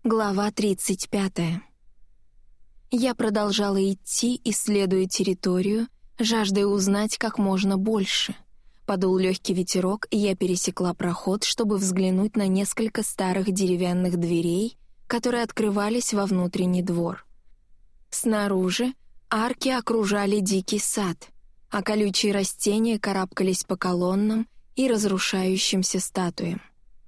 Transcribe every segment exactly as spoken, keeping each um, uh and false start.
Глава тридцать пятая. Я продолжала идти, исследуя территорию, жаждая узнать как можно больше. Подул легкий ветерок, и я пересекла проход, чтобы взглянуть на несколько старых деревянных дверей, которые открывались во внутренний двор. Снаружи арки окружали дикий сад, а колючие растения карабкались по колоннам и разрушающимся статуям.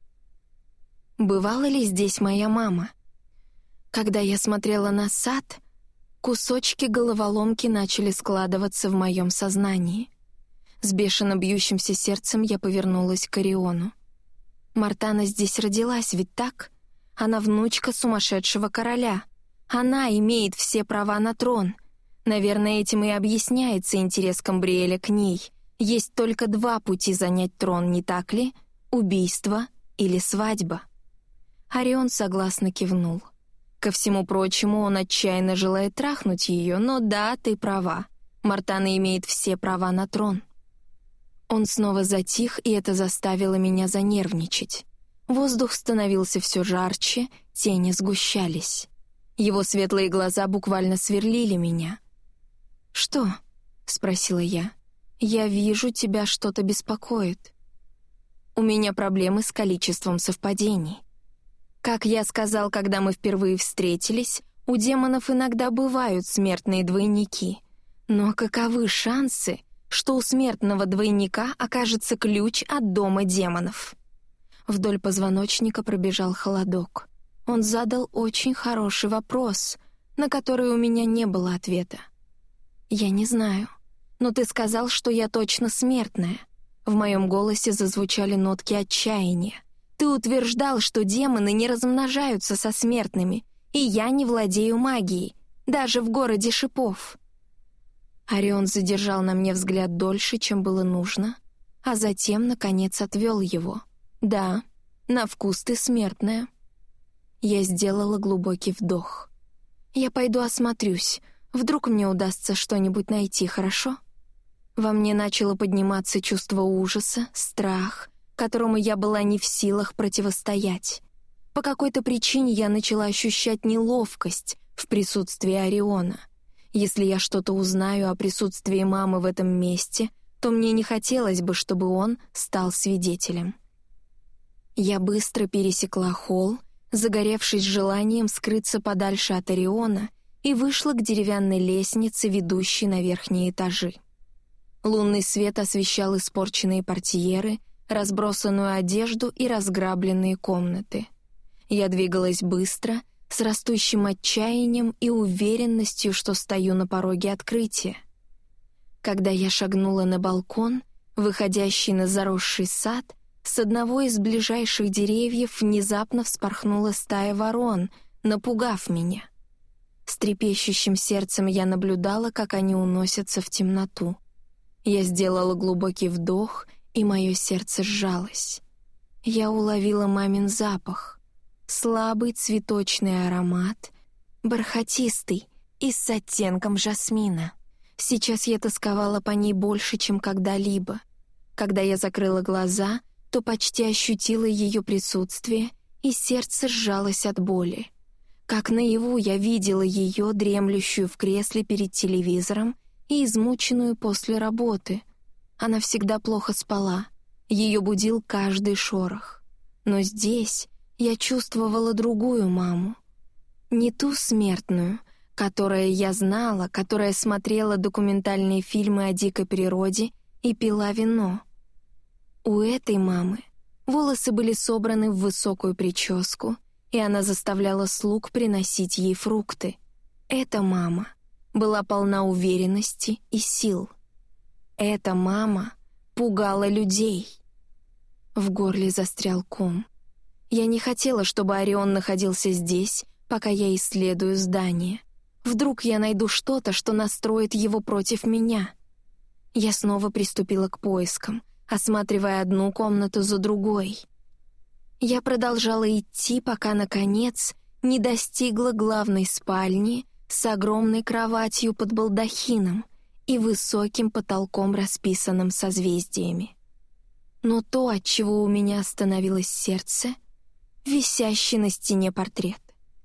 Бывала ли здесь моя мама? Когда я смотрела на сад, кусочки головоломки начали складываться в моем сознании. С бешено бьющимся сердцем я повернулась к Ориону. Мартана здесь родилась, ведь так? Она внучка сумасшедшего короля. Она имеет все права на трон. Наверное, этим и объясняется интерес Камбриэля к ней. Есть только два пути занять трон, не так ли? Убийство или свадьба. Орион согласно кивнул. Ко всему прочему, он отчаянно желает трахнуть ее, но да, ты права. Мартана имеет все права на трон. Он снова затих, и это заставило меня занервничать. Воздух становился все жарче, тени сгущались. Его светлые глаза буквально сверлили меня. «Что?» — спросила я. «Я вижу, тебя что-то беспокоит». «У меня проблемы с количеством совпадений. Как я сказал, когда мы впервые встретились, у демонов иногда бывают смертные двойники. Но каковы шансы, что у смертного двойника окажется ключ от дома демонов?» Вдоль позвоночника пробежал холодок. Он задал очень хороший вопрос, на который у меня не было ответа. «Я не знаю, но ты сказал, что я точно смертная». В моем голосе зазвучали нотки отчаяния. «Ты утверждал, что демоны не размножаются со смертными, и я не владею магией, даже в городе шипов». Орион задержал на мне взгляд дольше, чем было нужно, а затем, наконец, отвел его. «Да, на вкус ты смертная». Я сделала глубокий вдох. «Я пойду осмотрюсь, вдруг мне удастся что-нибудь найти, хорошо?» Во мне начало подниматься чувство ужаса, страх, которому я была не в силах противостоять. По какой-то причине я начала ощущать неловкость в присутствии Ориона. Если я что-то узнаю о присутствии мамы в этом месте, то мне не хотелось бы, чтобы он стал свидетелем. Я быстро пересекла холл, загоревшись желанием скрыться подальше от Ориона, и вышла к деревянной лестнице, ведущей на верхние этажи. Лунный свет освещал испорченные портьеры, разбросанную одежду и разграбленные комнаты. Я двигалась быстро, с растущим отчаянием и уверенностью, что стою на пороге открытия. Когда я шагнула на балкон, выходящий на заросший сад, с одного из ближайших деревьев внезапно вспорхнула стая ворон, напугав меня. С трепещущим сердцем я наблюдала, как они уносятся в темноту. Я сделала глубокий вдох, и мое сердце сжалось. Я уловила мамин запах. Слабый цветочный аромат, бархатистый и с оттенком жасмина. Сейчас я тосковала по ней больше, чем когда-либо. Когда я закрыла глаза, то почти ощутила ее присутствие, и сердце сжалось от боли. Как наяву я видела ее, дремлющую в кресле перед телевизором и измученную после работы. Она всегда плохо спала, ее будил каждый шорох. Но здесь я чувствовала другую маму. Не ту смертную, которая я знала, которая смотрела документальные фильмы о дикой природе и пила вино. У этой мамы волосы были собраны в высокую прическу, и она заставляла слуг приносить ей фрукты. Эта мама была полна уверенности и сил. Эта мама пугала людей. В горле застрял ком. Я не хотела, чтобы Орион находился здесь, пока я исследую здание. Вдруг я найду что-то, что настроит его против меня. Я снова приступила к поискам, осматривая одну комнату за другой. Я продолжала идти, пока, наконец, не достигла главной спальни с огромной кроватью под балдахином и высоким потолком, расписанным созвездиями. Но то, от чего у меня остановилось сердце — висящий на стене портрет.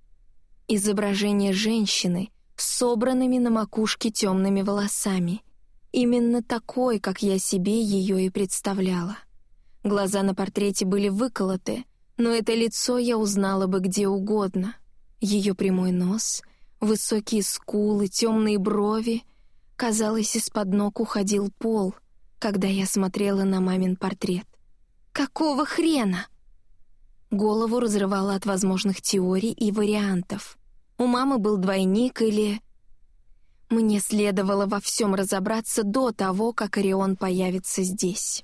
Изображение женщины с собранными на макушке темными волосами. Именно такой, как я себе ее и представляла. Глаза на портрете были выколоты, но это лицо я узнала бы где угодно. Ее прямой нос, высокие скулы, темные брови. Казалось, из-под ног уходил пол, когда я смотрела на мамин портрет. Какого хрена? Голову разрывало от возможных теорий и вариантов. У мамы был двойник или... Мне следовало во всем разобраться до того, как Орион появится здесь.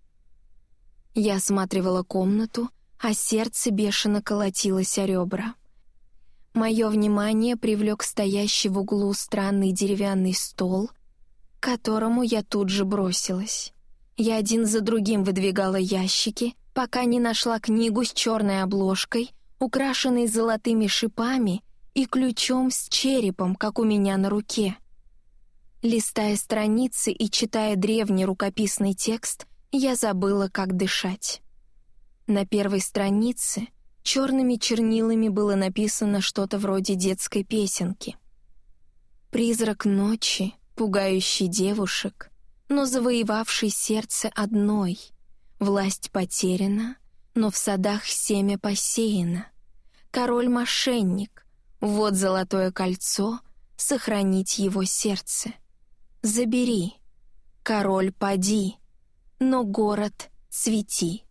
Я осматривала комнату, а сердце бешено колотилось о ребра. Мое внимание привлек стоящий в углу странный деревянный стол, к которому я тут же бросилась. Я один за другим выдвигала ящики, пока не нашла книгу с черной обложкой, украшенной золотыми шипами и ключом с черепом, как у меня на руке. Листая страницы и читая древний рукописный текст, я забыла, как дышать. На первой странице черными чернилами было написано что-то вроде детской песенки. «Призрак ночи, пугающий девушек, но завоевавший сердце одной. Власть потеряна, но в садах семя посеяно. Король-мошенник, вот золотое кольцо, сохранить его сердце. Забери, король поди, но город цвети».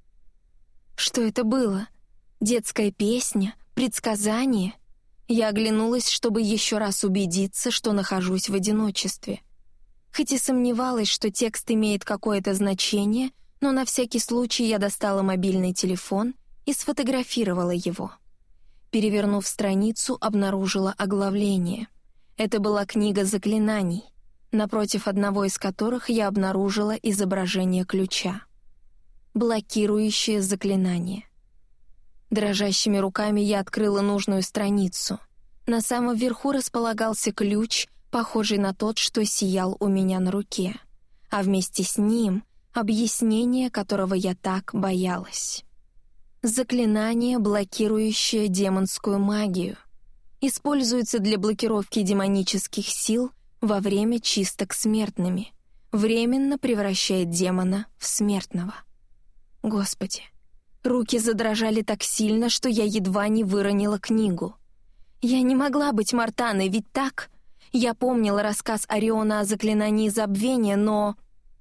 Что это было? Детская песня? Предсказание? Я оглянулась, чтобы еще раз убедиться, что нахожусь в одиночестве. Хоть и сомневалась, что текст имеет какое-то значение, но на всякий случай я достала мобильный телефон и сфотографировала его. Перевернув страницу, обнаружила оглавление. Это была книга заклинаний, напротив одного из которых я обнаружила изображение ключа. Блокирующее заклинание. Дрожащими руками я открыла нужную страницу. На самом верху располагался ключ, похожий на тот, что сиял у меня на руке, а вместе с ним — объяснение, которого я так боялась. Заклинание, блокирующее демонскую магию. Используется для блокировки демонических сил во время чисток смертными. Временно превращает демона в смертного. Господи, руки задрожали так сильно, что я едва не выронила книгу. Я не могла быть Мартаной, ведь так? Я помнила рассказ Ориона о заклинании забвения, но...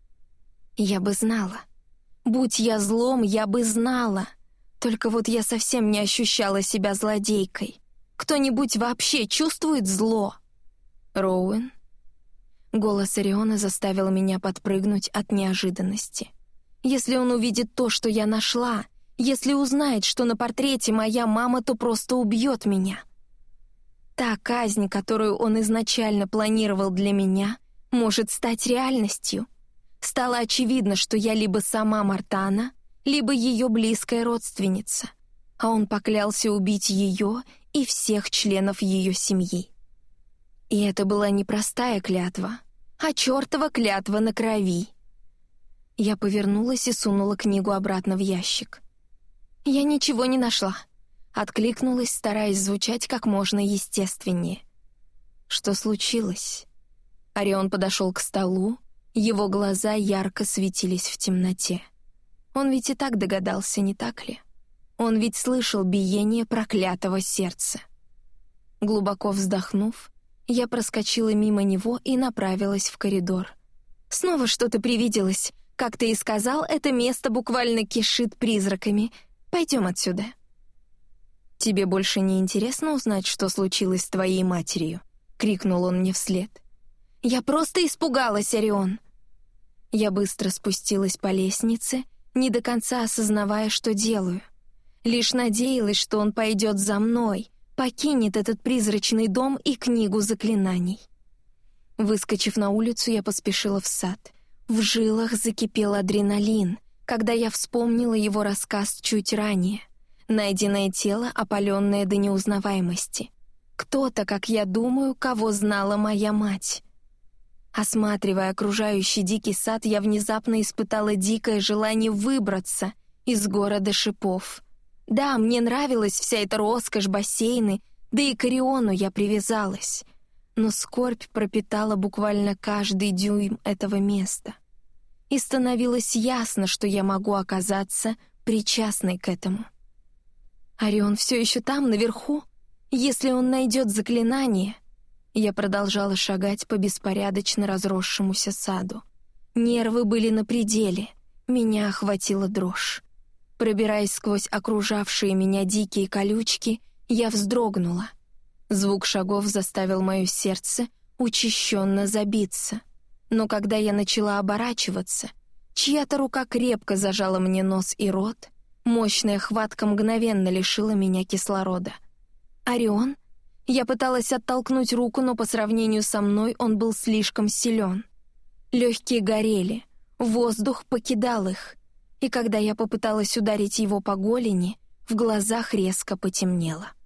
Я бы знала. Будь я злом, я бы знала. Только вот я совсем не ощущала себя злодейкой. Кто-нибудь вообще чувствует зло? Роуэн? Голос Ориона заставил меня подпрыгнуть от неожиданности. Если он увидит то, что я нашла, если узнает, что на портрете моя мама, то просто убьет меня. Та казнь, которую он изначально планировал для меня, может стать реальностью. Стало очевидно, что я либо сама Мартана, либо ее близкая родственница, а он поклялся убить ее и всех членов ее семьи. И это была не простая клятва, а чертова клятва на крови. Я повернулась и сунула книгу обратно в ящик. «Я ничего не нашла», — откликнулась, стараясь звучать как можно естественнее. «Что случилось?» Орион подошел к столу, его глаза ярко светились в темноте. Он ведь и так догадался, не так ли? Он ведь слышал биение проклятого сердца. Глубоко вздохнув, я проскочила мимо него и направилась в коридор. «Снова что-то привиделось. Как ты и сказал, это место буквально кишит призраками. Пойдем отсюда». «Тебе больше не интересно узнать, что случилось с твоей матерью?» — крикнул он мне вслед. «Я просто испугалась, Орион!» Я быстро спустилась по лестнице, не до конца осознавая, что делаю. Лишь надеялась, что он пойдет за мной, покинет этот призрачный дом и книгу заклинаний. Выскочив на улицу, я поспешила в сад. В жилах закипел адреналин, когда я вспомнила его рассказ чуть ранее. Найденное тело, опаленное до неузнаваемости. Кто-то, как я думаю, кого знала моя мать. Осматривая окружающий дикий сад, я внезапно испытала дикое желание выбраться из города шипов. Да, мне нравилась вся эта роскошь, бассейны, Да и к Ориону я привязалась, но скорбь пропитала буквально каждый дюйм этого места. И становилось ясно, что я могу оказаться причастной к этому. Орион все еще там, наверху? Если он найдет заклинание... Я продолжала шагать по беспорядочно разросшемуся саду. Нервы были на пределе, меня охватила дрожь. Пробираясь сквозь окружавшие меня дикие колючки, я вздрогнула. Звук шагов заставил мое сердце учащенно забиться. Но когда я начала оборачиваться, чья-то рука крепко зажала мне нос и рот, мощная хватка мгновенно лишила меня кислорода. «Орион?» Я пыталась оттолкнуть руку, но по сравнению со мной он был слишком силен. Легкие горели, воздух покидал их, и когда я попыталась ударить его по голени, в глазах резко потемнело.